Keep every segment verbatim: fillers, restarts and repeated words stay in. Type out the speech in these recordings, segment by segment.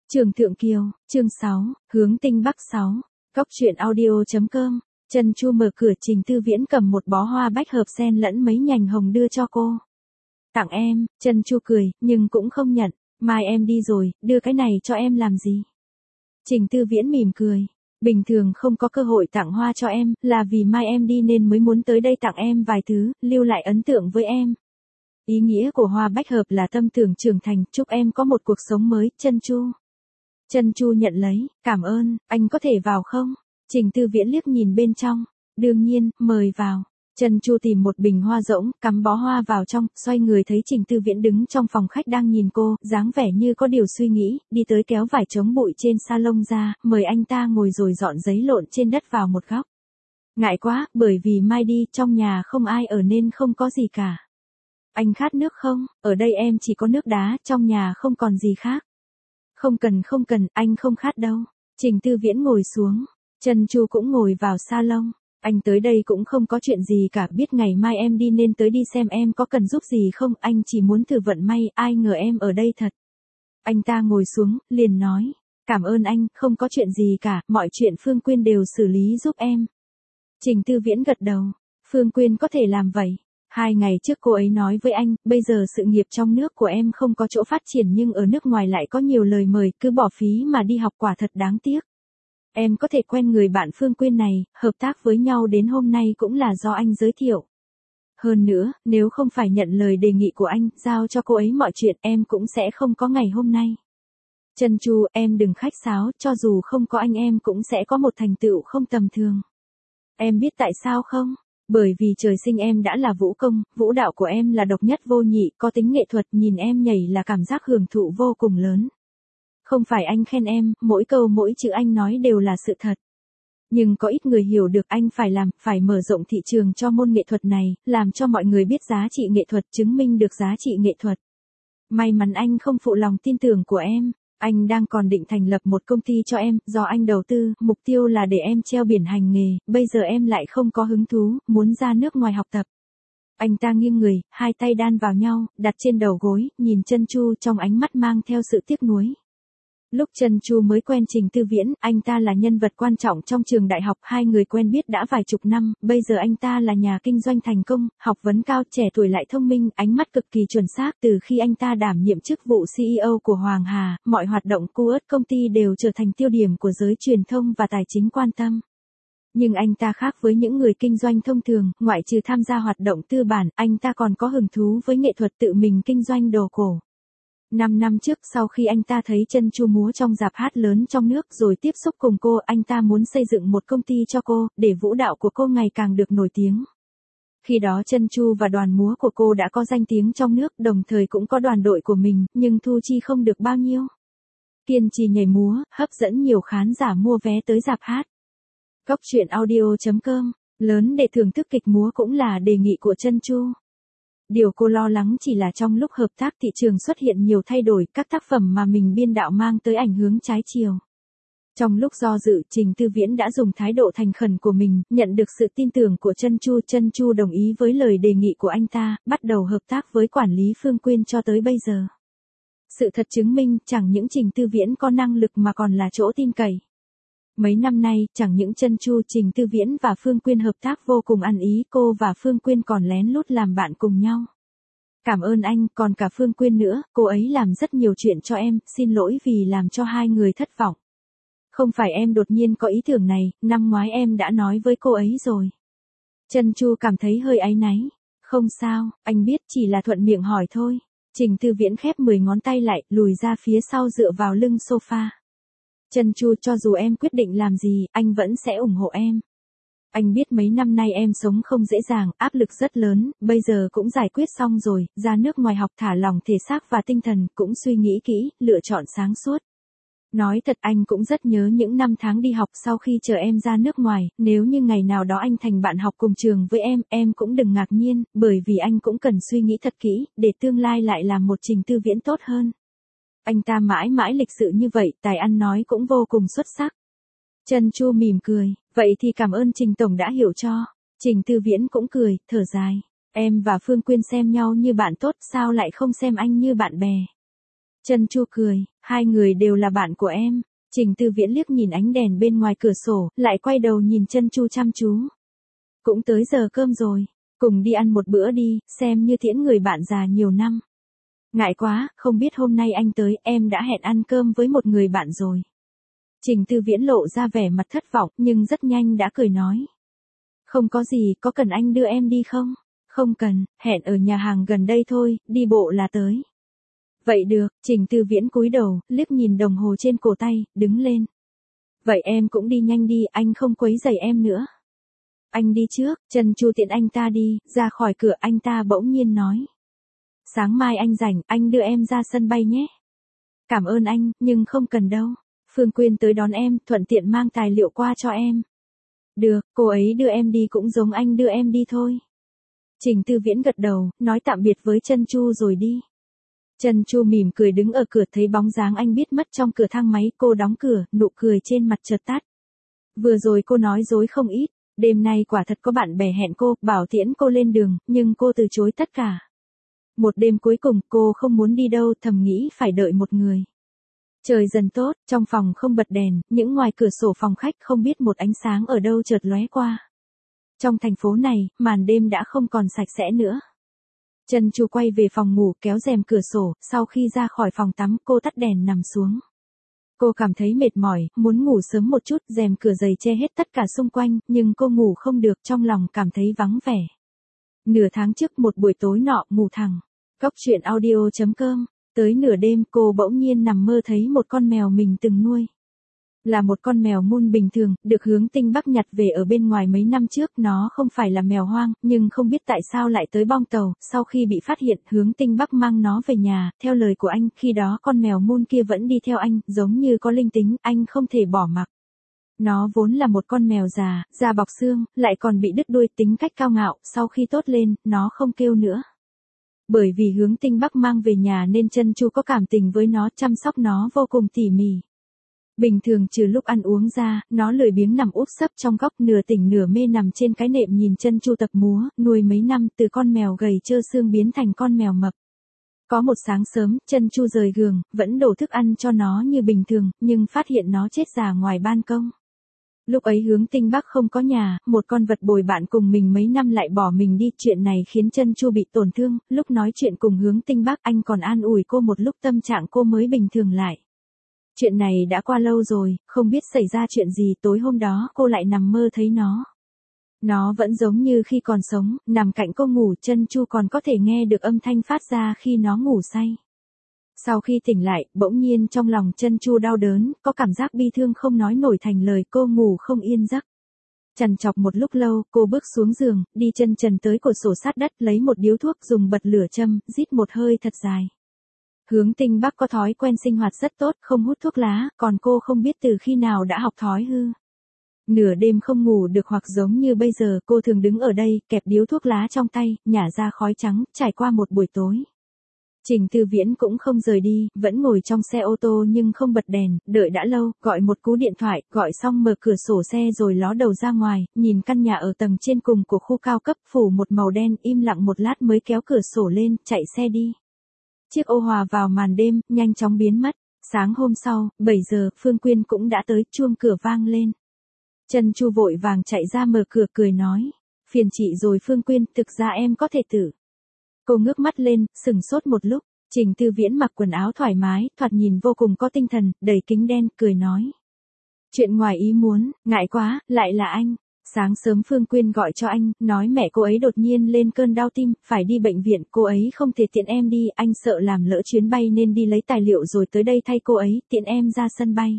Trường Thượng Kiều, chương sáu, hướng Tinh Bắc sáu. Cóc truyện audio chấm com. Trân Chu mở cửa, Trình Tư Viễn cầm một bó hoa bách hợp xen lẫn mấy nhành hồng đưa cho cô. Tặng em. Trân Chu cười, nhưng cũng không nhận. Mai em đi rồi, đưa cái này cho em làm gì? Trình Tư Viễn mỉm cười. Bình thường không có cơ hội tặng hoa cho em, là vì mai em đi nên mới muốn tới đây tặng em vài thứ, lưu lại ấn tượng với em. Ý nghĩa của hoa bách hợp là tâm tưởng trưởng thành, chúc em có một cuộc sống mới, Trân Chu. Trân Chu nhận lấy, cảm ơn, anh có thể vào không? Trình Tư Viễn liếc nhìn bên trong. Đương nhiên, mời vào. Trân Chu tìm một bình hoa rỗng, cắm bó hoa vào trong, xoay người thấy Trình Tư Viễn đứng trong phòng khách đang nhìn cô, dáng vẻ như có điều suy nghĩ, đi tới kéo vải chống bụi trên salon ra, mời anh ta ngồi rồi dọn giấy lộn trên đất vào một góc. Ngại quá, bởi vì mai đi, trong nhà không ai ở nên không có gì cả. Anh khát nước không? Ở đây em chỉ có nước đá, trong nhà không còn gì khác. Không cần không cần, anh không khát đâu. Trình Tư Viễn ngồi xuống. Trân Chu cũng ngồi vào salon. Anh tới đây cũng không có chuyện gì cả, biết ngày mai em đi nên tới đi xem em có cần giúp gì không, anh chỉ muốn thử vận may, ai ngờ em ở đây thật. Anh ta ngồi xuống, liền nói, cảm ơn anh, không có chuyện gì cả, mọi chuyện Phương Quyên đều xử lý giúp em. Trình Tư Viễn gật đầu, Phương Quyên có thể làm vậy. Hai ngày trước cô ấy nói với anh, bây giờ sự nghiệp trong nước của em không có chỗ phát triển nhưng ở nước ngoài lại có nhiều lời mời, cứ bỏ phí mà đi học quả thật đáng tiếc. Em có thể quen người bạn Phương Quyên này, hợp tác với nhau đến hôm nay cũng là do anh giới thiệu. Hơn nữa, nếu không phải nhận lời đề nghị của anh, giao cho cô ấy mọi chuyện, em cũng sẽ không có ngày hôm nay. Trân Chu, em đừng khách sáo, cho dù không có anh em cũng sẽ có một thành tựu không tầm thường. Em biết tại sao không? Bởi vì trời sinh em đã là vũ công, vũ đạo của em là độc nhất vô nhị, có tính nghệ thuật, nhìn em nhảy là cảm giác hưởng thụ vô cùng lớn. Không phải anh khen em, mỗi câu mỗi chữ anh nói đều là sự thật. Nhưng có ít người hiểu được anh phải làm, phải mở rộng thị trường cho môn nghệ thuật này, làm cho mọi người biết giá trị nghệ thuật, chứng minh được giá trị nghệ thuật. May mắn anh không phụ lòng tin tưởng của em. Anh đang còn định thành lập một công ty cho em, do anh đầu tư, mục tiêu là để em treo biển hành nghề, bây giờ em lại không có hứng thú, muốn ra nước ngoài học tập. Anh ta nghiêng người, hai tay đan vào nhau, đặt trên đầu gối, nhìn Trân Chu trong ánh mắt mang theo sự tiếc nuối. Lúc Trân Chu mới quen Trình Tư Viễn, anh ta là nhân vật quan trọng trong trường đại học, hai người quen biết đã vài chục năm, bây giờ anh ta là nhà kinh doanh thành công, học vấn cao, trẻ tuổi lại thông minh, ánh mắt cực kỳ chuẩn xác. Từ khi anh ta đảm nhiệm chức vụ xê e ô của Hoàng Hà, mọi hoạt động cu ớt công ty đều trở thành tiêu điểm của giới truyền thông và tài chính quan tâm. Nhưng anh ta khác với những người kinh doanh thông thường, ngoại trừ tham gia hoạt động tư bản, anh ta còn có hứng thú với nghệ thuật, tự mình kinh doanh đồ cổ. Năm năm trước, sau khi anh ta thấy Trân Chu múa trong rạp hát lớn trong nước rồi tiếp xúc cùng cô, anh ta muốn xây dựng một công ty cho cô, để vũ đạo của cô ngày càng được nổi tiếng. Khi đó Trân Chu và đoàn múa của cô đã có danh tiếng trong nước, đồng thời cũng có đoàn đội của mình, nhưng thu chi không được bao nhiêu. Kiên trì nhảy múa, hấp dẫn nhiều khán giả mua vé tới rạp hát. Cóc truyện audio chấm com, lớn để thưởng thức kịch múa cũng là đề nghị của Trân Chu. Điều cô lo lắng chỉ là trong lúc hợp tác thị trường xuất hiện nhiều thay đổi, các tác phẩm mà mình biên đạo mang tới ảnh hưởng trái chiều. Trong lúc do dự, Trình Tư Viễn đã dùng thái độ thành khẩn của mình, nhận được sự tin tưởng của Trân Chu. Trân Chu đồng ý với lời đề nghị của anh ta, bắt đầu hợp tác với quản lý Phương Quyên cho tới bây giờ. Sự thật chứng minh, chẳng những Trình Tư Viễn có năng lực mà còn là chỗ tin cậy. Mấy năm nay, chẳng những Trân Chu, Trình Tư Viễn và Phương Quyên hợp tác vô cùng ăn ý, cô và Phương Quyên còn lén lút làm bạn cùng nhau. Cảm ơn anh, còn cả Phương Quyên nữa, cô ấy làm rất nhiều chuyện cho em, xin lỗi vì làm cho hai người thất vọng. Không phải em đột nhiên có ý tưởng này, năm ngoái em đã nói với cô ấy rồi. Trân Chu cảm thấy hơi áy náy. Không sao, anh biết, chỉ là thuận miệng hỏi thôi. Trình Tư Viễn khép mười ngón tay lại, lùi ra phía sau dựa vào lưng sofa. Trân Chu, cho dù em quyết định làm gì, anh vẫn sẽ ủng hộ em. Anh biết mấy năm nay em sống không dễ dàng, áp lực rất lớn, bây giờ cũng giải quyết xong rồi, ra nước ngoài học thả lỏng thể xác và tinh thần, cũng suy nghĩ kỹ, lựa chọn sáng suốt. Nói thật anh cũng rất nhớ những năm tháng đi học sau khi chờ em ra nước ngoài, nếu như ngày nào đó anh thành bạn học cùng trường với em, em cũng đừng ngạc nhiên, bởi vì anh cũng cần suy nghĩ thật kỹ, để tương lai lại làm một Trình Tư Viễn tốt hơn. Anh ta mãi mãi lịch sự như vậy, tài ăn nói cũng vô cùng xuất sắc. Trân Chu mỉm cười, vậy thì cảm ơn Trình Tổng đã hiểu cho. Trình Tư Viễn cũng cười, thở dài. Em và Phương Quyên xem nhau như bạn tốt, sao lại không xem anh như bạn bè? Trân Chu cười, hai người đều là bạn của em. Trình Tư Viễn liếc nhìn ánh đèn bên ngoài cửa sổ, lại quay đầu nhìn Trân Chu chăm chú. Cũng tới giờ cơm rồi, cùng đi ăn một bữa đi, xem như tiễn người bạn già nhiều năm. Ngại quá, không biết hôm nay anh tới, em đã hẹn ăn cơm với một người bạn rồi. Trình Tư Viễn lộ ra vẻ mặt thất vọng, nhưng rất nhanh đã cười nói. Không có gì, có cần anh đưa em đi không? Không cần, hẹn ở nhà hàng gần đây thôi, đi bộ là tới. Vậy được, Trình Tư Viễn cúi đầu, liếc nhìn đồng hồ trên cổ tay, đứng lên. Vậy em cũng đi nhanh đi, anh không quấy rầy em nữa. Anh đi trước, Trân Chu tiện anh ta đi, ra khỏi cửa anh ta bỗng nhiên nói. Sáng mai anh rảnh, anh đưa em ra sân bay nhé. Cảm ơn anh, nhưng không cần đâu. Phương Quyên tới đón em, thuận tiện mang tài liệu qua cho em. Được, cô ấy đưa em đi cũng giống anh đưa em đi thôi. Trình Tư Viễn gật đầu, nói tạm biệt với Trân Chu rồi đi. Trân Chu mỉm cười đứng ở cửa thấy bóng dáng anh biết mất trong cửa thang máy, cô đóng cửa, nụ cười trên mặt chợt tắt. Vừa rồi cô nói dối không ít, đêm nay quả thật có bạn bè hẹn cô, bảo tiễn cô lên đường, nhưng cô từ chối tất cả. Một đêm cuối cùng, cô không muốn đi đâu, thầm nghĩ phải đợi một người. Trời dần tốt, trong phòng không bật đèn, những ngoài cửa sổ phòng khách không biết một ánh sáng ở đâu chợt lóe qua. Trong thành phố này, màn đêm đã không còn sạch sẽ nữa. Trân Chu quay về phòng ngủ kéo rèm cửa sổ, sau khi ra khỏi phòng tắm cô tắt đèn nằm xuống. Cô cảm thấy mệt mỏi, muốn ngủ sớm một chút, rèm cửa dày che hết tất cả xung quanh, nhưng cô ngủ không được, trong lòng cảm thấy vắng vẻ. Nửa tháng trước một buổi tối nọ, ngủ thẳng. Góc truyện audio chấm com, tới nửa đêm cô bỗng nhiên nằm mơ thấy một con mèo mình từng nuôi. Là một con mèo mun bình thường, được Hướng Tinh Bắc nhặt về ở bên ngoài mấy năm trước, nó không phải là mèo hoang, nhưng không biết tại sao lại tới bong tàu, sau khi bị phát hiện, Hướng Tinh Bắc mang nó về nhà, theo lời của anh, khi đó con mèo mun kia vẫn đi theo anh, giống như có linh tính, anh không thể bỏ mặc. Nó vốn là một con mèo già, da bọc xương, lại còn bị đứt đuôi, tính cách cao ngạo, sau khi tốt lên, nó không kêu nữa. Bởi vì Hướng Tinh Bắc mang về nhà nên Trân Chu có cảm tình với nó, chăm sóc nó vô cùng tỉ mỉ. Bình thường trừ lúc ăn uống ra, nó lười biếng nằm úp sấp trong góc, nửa tỉnh nửa mê nằm trên cái nệm nhìn Trân Chu tập múa, nuôi mấy năm từ con mèo gầy trơ xương biến thành con mèo mập. Có một sáng sớm, Trân Chu rời giường, vẫn đổ thức ăn cho nó như bình thường, nhưng phát hiện nó chết già ngoài ban công. Lúc ấy Hướng Tinh Bắc không có nhà, một con vật bồi bạn cùng mình mấy năm lại bỏ mình đi, chuyện này khiến Trân Chu bị tổn thương, lúc nói chuyện cùng Hướng Tinh Bắc anh còn an ủi cô một lúc tâm trạng cô mới bình thường lại. Chuyện này đã qua lâu rồi, không biết xảy ra chuyện gì, tối hôm đó cô lại nằm mơ thấy nó. Nó vẫn giống như khi còn sống, nằm cạnh cô ngủ, Trân Chu còn có thể nghe được âm thanh phát ra khi nó ngủ say. Sau khi tỉnh lại, bỗng nhiên trong lòng Trân Chu đau đớn, có cảm giác bi thương không nói nổi thành lời, cô ngủ không yên giấc. Trằn trọc một lúc lâu, cô bước xuống giường, đi chân trần tới cửa sổ sát đất, lấy một điếu thuốc dùng bật lửa châm, rít một hơi thật dài. Hướng Tinh Bắc có thói quen sinh hoạt rất tốt, không hút thuốc lá, còn cô không biết từ khi nào đã học thói hư. Nửa đêm không ngủ được hoặc giống như bây giờ, cô thường đứng ở đây, kẹp điếu thuốc lá trong tay, nhả ra khói trắng, trải qua một buổi tối. Trình Tư Viễn cũng không rời đi, vẫn ngồi trong xe ô tô nhưng không bật đèn, đợi đã lâu, gọi một cú điện thoại, gọi xong mở cửa sổ xe rồi ló đầu ra ngoài, nhìn căn nhà ở tầng trên cùng của khu cao cấp phủ một màu đen, im lặng một lát mới kéo cửa sổ lên, chạy xe đi. Chiếc ô hòa vào màn đêm, nhanh chóng biến mất. Sáng hôm sau, bảy giờ, Phương Quyên cũng đã tới, chuông cửa vang lên. Trân Chu vội vàng chạy ra mở cửa cười nói. Phiền chị rồi Phương Quyên, thực ra em có thể tự. Cô ngước mắt lên, sừng sốt một lúc. Trình Tư Viễn mặc quần áo thoải mái, thoạt nhìn vô cùng có tinh thần, đầy kính đen, cười nói. Chuyện ngoài ý muốn, ngại quá, lại là anh. Sáng sớm Phương Quyên gọi cho anh, nói mẹ cô ấy đột nhiên lên cơn đau tim, phải đi bệnh viện, cô ấy không thể tiện em đi, anh sợ làm lỡ chuyến bay nên đi lấy tài liệu rồi tới đây thay cô ấy, tiện em ra sân bay.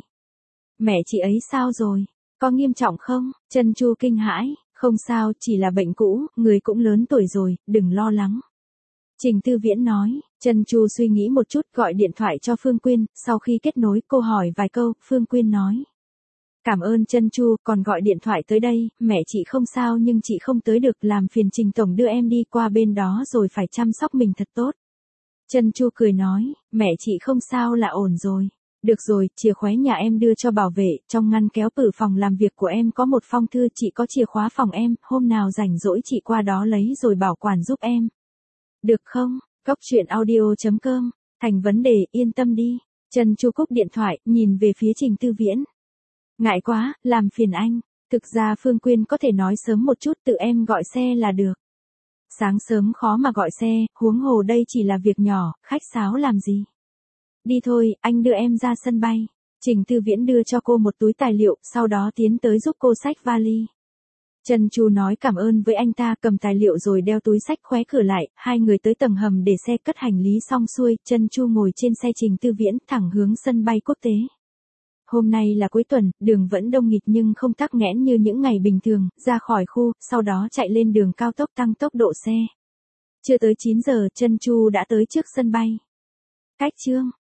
Mẹ chị ấy sao rồi? Có nghiêm trọng không? Trân Chu kinh hãi, không sao, chỉ là bệnh cũ, người cũng lớn tuổi rồi, đừng lo lắng. Trình Tư Viễn nói, Trân Chu suy nghĩ một chút gọi điện thoại cho Phương Quyên, sau khi kết nối cô hỏi vài câu, Phương Quyên nói. Cảm ơn Trân Chu, còn gọi điện thoại tới đây, mẹ chị không sao nhưng chị không tới được, làm phiền Trình Tổng đưa em đi qua bên đó rồi phải chăm sóc mình thật tốt. Trân Chu cười nói, mẹ chị không sao là ổn rồi. Được rồi, chìa khóa nhà em đưa cho bảo vệ, trong ngăn kéo từ phòng làm việc của em có một phong thư, chị có chìa khóa phòng em, hôm nào rảnh rỗi chị qua đó lấy rồi bảo quản giúp em. Được không? Góc truyện audio chấm com Thành vấn đề, yên tâm đi. Trần Chu cúp điện thoại, nhìn về phía Trình Tư Viễn. Ngại quá, làm phiền anh. Thực ra Phương Quyên có thể nói sớm một chút, tự em gọi xe là được. Sáng sớm khó mà gọi xe, huống hồ đây chỉ là việc nhỏ, khách sáo làm gì. Đi thôi, anh đưa em ra sân bay. Trình Tư Viễn đưa cho cô một túi tài liệu, sau đó tiến tới giúp cô xách vali. Trần Chu nói cảm ơn với anh ta, cầm tài liệu rồi đeo túi xách khóe cửa lại, hai người tới tầng hầm để xe cất hành lý xong xuôi, Trần Chu ngồi trên xe Trình Tư Viễn, thẳng hướng sân bay quốc tế. Hôm nay là cuối tuần, đường vẫn đông nghịt nhưng không tắc nghẽn như những ngày bình thường, ra khỏi khu, sau đó chạy lên đường cao tốc tăng tốc độ xe. Chưa tới chín giờ, Trần Chu đã tới trước sân bay. Cách chương